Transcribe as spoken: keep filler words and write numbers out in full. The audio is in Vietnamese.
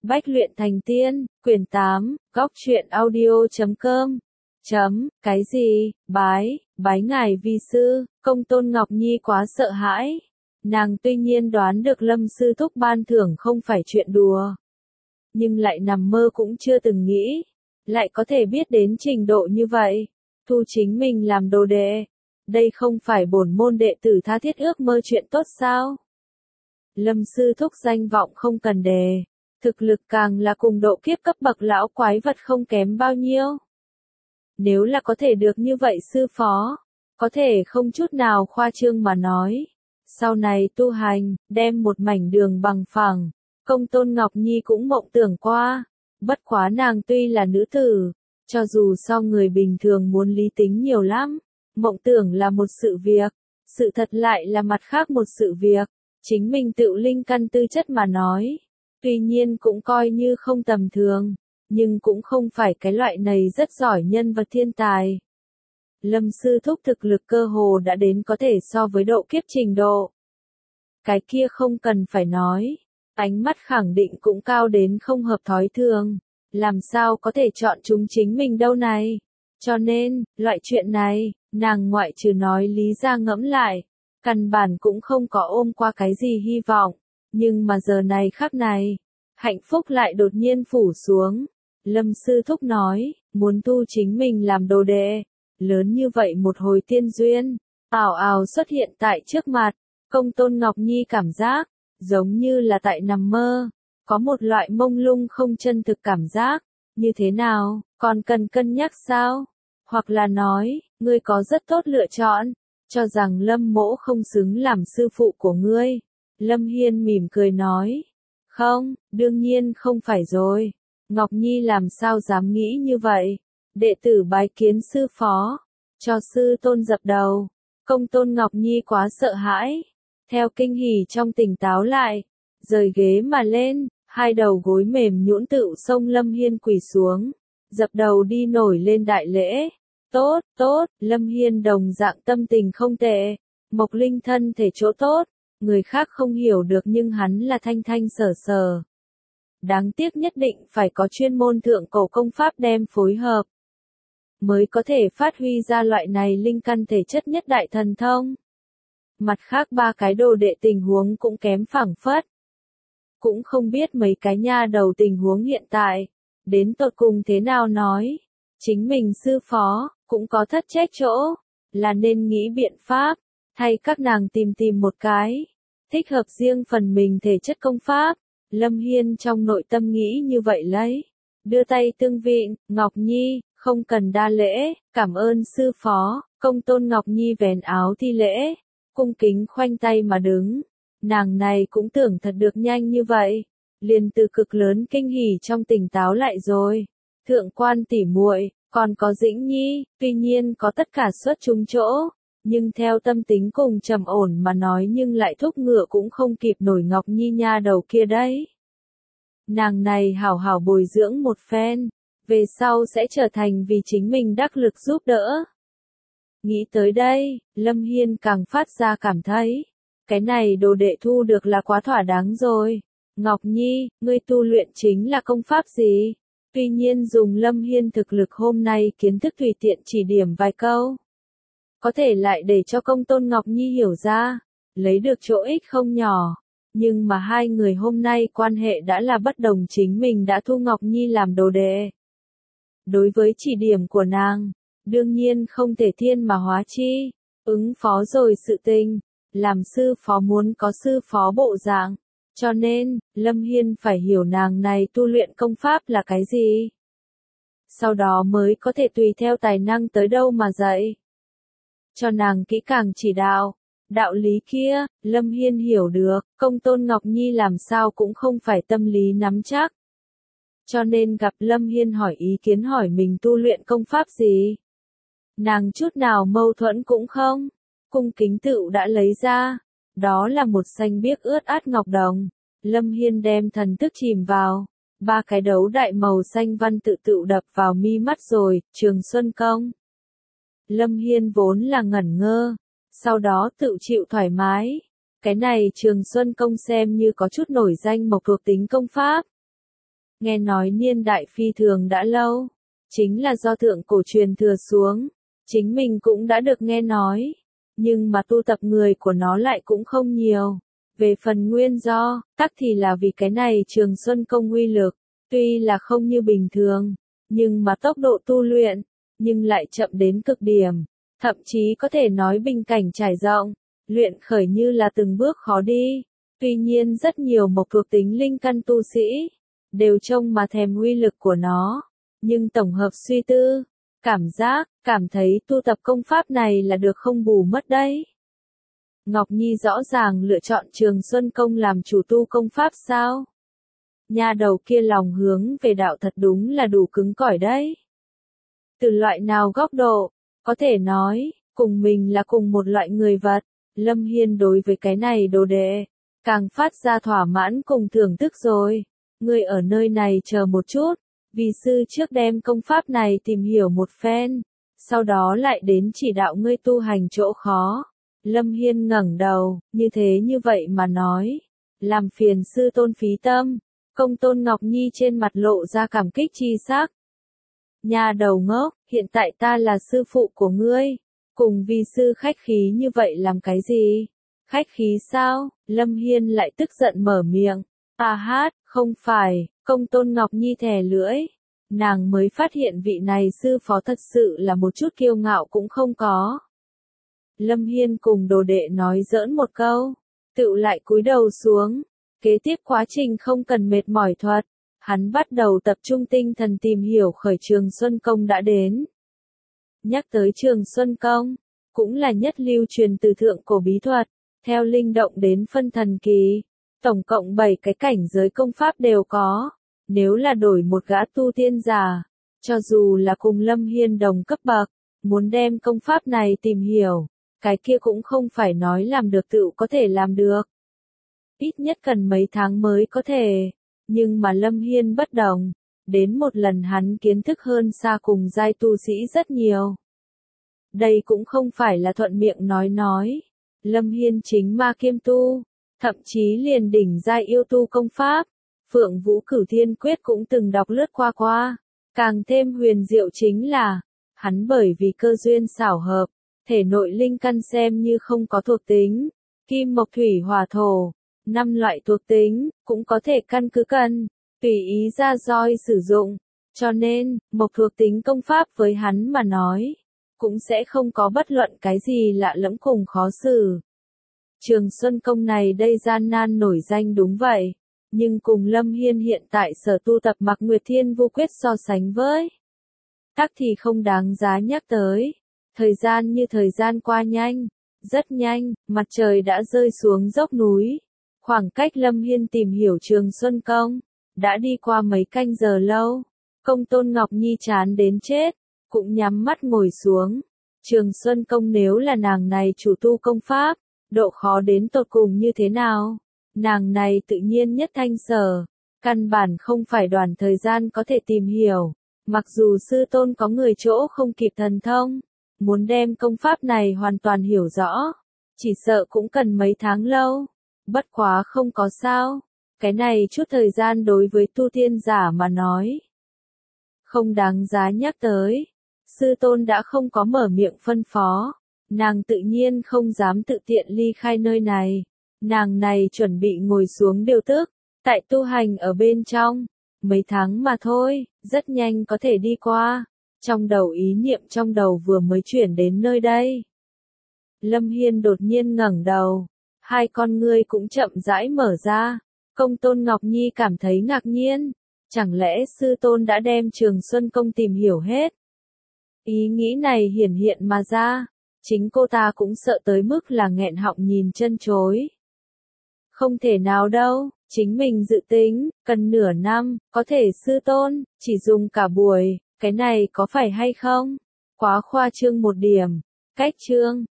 Bách luyện thành tiên, quyển tám, góc truyện audio chấm com. Chấm, cái gì, bái, bái ngài vi sư, Công Tôn Ngọc Nhi quá sợ hãi. Nàng tuy nhiên đoán được Lâm sư thúc ban thưởng không phải chuyện đùa. Nhưng lại nằm mơ cũng chưa từng nghĩ. Lại có thể biết đến trình độ như vậy. Thu chính mình làm đồ đệ. Đây không phải bổn môn đệ tử tha thiết ước mơ chuyện tốt sao? Lâm sư thúc danh vọng không cần đề. Thực lực càng là cùng độ kiếp cấp bậc lão quái vật không kém bao nhiêu. Nếu là có thể được như vậy sư phó, có thể không chút nào khoa trương mà nói. Sau này tu hành, đem một mảnh đường bằng phẳng, Công Tôn Ngọc Nhi cũng mộng tưởng qua. Bất quá nàng tuy là nữ tử, cho dù so người bình thường muốn lý tính nhiều lắm, mộng tưởng là một sự việc, sự thật lại là mặt khác một sự việc. Chính mình tự linh căn tư chất mà nói, tuy nhiên cũng coi như không tầm thường, nhưng cũng không phải cái loại này rất giỏi nhân vật thiên tài. Lâm sư thúc thực lực cơ hồ đã đến có thể so với độ kiếp trình độ. Cái kia không cần phải nói, ánh mắt khẳng định cũng cao đến không hợp thói thường, làm sao có thể chọn chúng chính mình đâu này. Cho nên, loại chuyện này, nàng ngoại trừ nói lý ra ngẫm lại, căn bản cũng không có ôm qua cái gì hy vọng, nhưng mà giờ này khắc này, hạnh phúc lại đột nhiên phủ xuống. Lâm sư thúc nói, muốn tu chính mình làm đồ đệ, lớn như vậy một hồi tiên duyên, ảo ảo xuất hiện tại trước mặt. Công Tôn Ngọc Nhi cảm giác, giống như là tại nằm mơ, có một loại mông lung không chân thực cảm giác. Như thế nào, còn cần cân nhắc sao? Hoặc là nói, ngươi có rất tốt lựa chọn, cho rằng Lâm mỗ không xứng làm sư phụ của ngươi. Lâm Hiên mỉm cười nói, không, đương nhiên không phải rồi. Ngọc Nhi làm sao dám nghĩ như vậy? Đệ tử bái kiến sư phó, cho sư tôn dập đầu. Công Tôn Ngọc Nhi quá sợ hãi, theo kinh hỉ trong tỉnh táo lại, rời ghế mà lên, hai đầu gối mềm nhũn tựu xông Lâm Hiên quỳ xuống, dập đầu đi nổi lên đại lễ. Tốt, tốt, Lâm Hiên đồng dạng tâm tình không tệ, Mộc Linh thân thể chỗ tốt, người khác không hiểu được nhưng hắn là thanh thanh sở sở. Đáng tiếc nhất định phải có chuyên môn thượng cổ công pháp đem phối hợp, mới có thể phát huy ra loại này linh căn thể chất nhất đại thần thông. Mặt khác ba cái đồ đệ tình huống cũng kém phảng phất. Cũng không biết mấy cái nha đầu tình huống hiện tại, đến tột cùng thế nào nói. Chính mình sư phó, cũng có thất trách chỗ, là nên nghĩ biện pháp, thay các nàng tìm tìm một cái, thích hợp riêng phần mình thể chất công pháp. Lâm Hiên trong nội tâm nghĩ như vậy lấy, đưa tay tương vịn, Ngọc Nhi, không cần đa lễ, cảm ơn sư phó. Công Tôn Ngọc Nhi vén áo thi lễ, cung kính khoanh tay mà đứng. Nàng này cũng tưởng thật được nhanh như vậy, liền từ cực lớn kinh hỉ trong tỉnh táo lại rồi. Thượng quan tỉ muội, còn có Dĩnh Nhi, tuy nhiên có tất cả xuất chúng chỗ, nhưng theo tâm tính cùng trầm ổn mà nói nhưng lại thúc ngựa cũng không kịp nổi Ngọc Nhi nha đầu kia đấy. Nàng này hảo hảo bồi dưỡng một phen, về sau sẽ trở thành vì chính mình đắc lực giúp đỡ. Nghĩ tới đây, Lâm Hiên càng phát ra cảm thấy, cái này đồ đệ thu được là quá thỏa đáng rồi. Ngọc Nhi, ngươi tu luyện chính là công pháp gì? Tuy nhiên dùng Lâm Hiên thực lực hôm nay kiến thức tùy tiện chỉ điểm vài câu, có thể lại để cho Công Tôn Ngọc Nhi hiểu ra, lấy được chỗ ích không nhỏ. Nhưng mà hai người hôm nay quan hệ đã là bất đồng, chính mình đã thu Ngọc Nhi làm đồ đệ. Đối với chỉ điểm của nàng, đương nhiên không thể thiên mà hóa chi, ứng phó rồi sự tình, làm sư phó muốn có sư phó bộ dạng. Cho nên, Lâm Hiên phải hiểu nàng này tu luyện công pháp là cái gì. Sau đó mới có thể tùy theo tài năng tới đâu mà dạy. Cho nàng kỹ càng chỉ đạo. Đạo lý kia, Lâm Hiên hiểu được, Công Tôn Ngọc Nhi làm sao cũng không phải tâm lý nắm chắc. Cho nên gặp Lâm Hiên hỏi ý kiến hỏi mình tu luyện công pháp gì. Nàng chút nào mâu thuẫn cũng không, cung kính tựu đã lấy ra. Đó là một xanh biếc ướt át ngọc đồng. Lâm Hiên đem thần thức chìm vào, ba cái đấu đại màu xanh văn tự tựu đập vào mi mắt rồi. Trường Xuân Công. Lâm Hiên vốn là ngẩn ngơ, sau đó tự chịu thoải mái. Cái này Trường Xuân Công xem như có chút nổi danh mộc thuộc tính công pháp. nghe nói niên đại phi thường đã lâu, chính là do thượng cổ truyền thừa xuống, chính mình cũng đã được nghe nói, nhưng mà tu tập người của nó lại cũng không nhiều. Về phần nguyên do, tắc thì là vì cái này Trường Xuân Công uy lực, tuy là không như bình thường, nhưng mà tốc độ tu luyện, nhưng lại chậm đến cực điểm, thậm chí có thể nói bình cảnh trải rộng, luyện khởi như là từng bước khó đi. Tuy nhiên rất nhiều mộc thuộc tính linh căn tu sĩ, đều trông mà thèm uy lực của nó, nhưng tổng hợp suy tư, cảm giác, cảm thấy tu tập công pháp này là được không bù mất đấy. Ngọc Nhi rõ ràng lựa chọn Trường Xuân Công làm chủ tu công pháp sao? Nhà đầu kia lòng hướng về đạo thật đúng là đủ cứng cỏi đấy. Từ loại nào góc độ, có thể nói, cùng mình là cùng một loại người vật, Lâm Hiên đối với cái này đồ đệ, càng phát ra thỏa mãn cùng thưởng thức rồi. Ngươi ở nơi này chờ một chút, vì sư trước đem công pháp này tìm hiểu một phen, sau đó lại đến chỉ đạo ngươi tu hành chỗ khó. Lâm Hiên ngẩng đầu, như thế như vậy mà nói, làm phiền sư tôn phí tâm. Công tôn Ngọc Nhi trên mặt lộ ra cảm kích chi sắc. Nhà đầu ngốc, hiện tại ta là sư phụ của ngươi, cùng vi sư khách khí như vậy làm cái gì? Khách khí sao? Lâm Hiên lại tức giận mở miệng. À hát, không phải, công tôn Ngọc Nhi thè lưỡi. Nàng mới phát hiện vị này sư phó thật sự là một chút kiêu ngạo cũng không có. Lâm Hiên cùng đồ đệ nói giỡn một câu, tựu lại cúi đầu xuống. Kế tiếp quá trình không cần mệt mỏi thuật, hắn bắt đầu tập trung tinh thần tìm hiểu khởi Trường Xuân Công đã đến. Nhắc tới Trường Xuân Công, cũng là nhất lưu truyền từ thượng cổ bí thuật, theo linh động đến phân thần kỳ, tổng cộng bảy cái cảnh giới công pháp đều có. Nếu là đổi một gã tu tiên giả, cho dù là cùng Lâm Hiên đồng cấp bậc, muốn đem công pháp này tìm hiểu, cái kia cũng không phải nói làm được tự có thể làm được. Ít nhất cần mấy tháng mới có thể, nhưng mà Lâm Hiên bất đồng, đến một lần hắn kiến thức hơn xa cùng giai tu sĩ rất nhiều. Đây cũng không phải là thuận miệng nói nói, Lâm Hiên chính ma kiêm tu, thậm chí liền đỉnh giai yêu tu công pháp, Phượng Vũ Cửu Thiên Quyết cũng từng đọc lướt qua qua, càng thêm huyền diệu chính là, hắn bởi vì cơ duyên xảo hợp, thể nội linh căn xem như không có thuộc tính, kim mộc thủy hỏa thổ. Năm loại thuộc tính, cũng có thể căn cứ cần, tùy ý ra roi sử dụng, cho nên, mộc thuộc tính công pháp với hắn mà nói, cũng sẽ không có bất luận cái gì lạ lẫm cùng khó xử. Trường Xuân Công này đây gian nan nổi danh đúng vậy, nhưng cùng Lâm Hiên hiện tại sở tu tập Mạc Nguyệt Thiên Vu Quyết so sánh với, tắc thì không đáng giá nhắc tới. Thời gian như thời gian qua nhanh, rất nhanh, mặt trời đã rơi xuống dốc núi. Khoảng cách Lâm Hiên tìm hiểu Trường Xuân Công, đã đi qua mấy canh giờ lâu. Công tôn Ngọc Nhi chán đến chết, cũng nhắm mắt ngồi xuống. Trường Xuân Công nếu là nàng này chủ tu công pháp, độ khó đến tột cùng như thế nào? Nàng này tự nhiên nhất thanh sở, căn bản không phải đoàn thời gian có thể tìm hiểu. Mặc dù sư tôn có người chỗ không kịp thần thông, muốn đem công pháp này hoàn toàn hiểu rõ, chỉ sợ cũng cần mấy tháng lâu. Bất quá không có sao, cái này chút thời gian đối với tu tiên giả mà nói, không đáng giá nhắc tới. Sư tôn đã không có mở miệng phân phó, nàng tự nhiên không dám tự tiện ly khai nơi này. Nàng này chuẩn bị ngồi xuống điều tức, tại tu hành ở bên trong, mấy tháng mà thôi, rất nhanh có thể đi qua. Trong đầu ý niệm trong đầu vừa mới chuyển đến nơi đây. Lâm Hiên đột nhiên ngẩng đầu. Hai con ngươi cũng chậm rãi mở ra, công tôn Ngọc Nhi cảm thấy ngạc nhiên, chẳng lẽ sư tôn đã đem Trường Xuân Công tìm hiểu hết? Ý nghĩ này hiển hiện mà ra, chính cô ta cũng sợ tới mức là nghẹn họng nhìn chân chối. Không thể nào đâu, chính mình dự tính, cần nửa năm, có thể sư tôn, chỉ dùng cả buổi, cái này có phải hay không? Quá khoa trương một điểm, cách chương.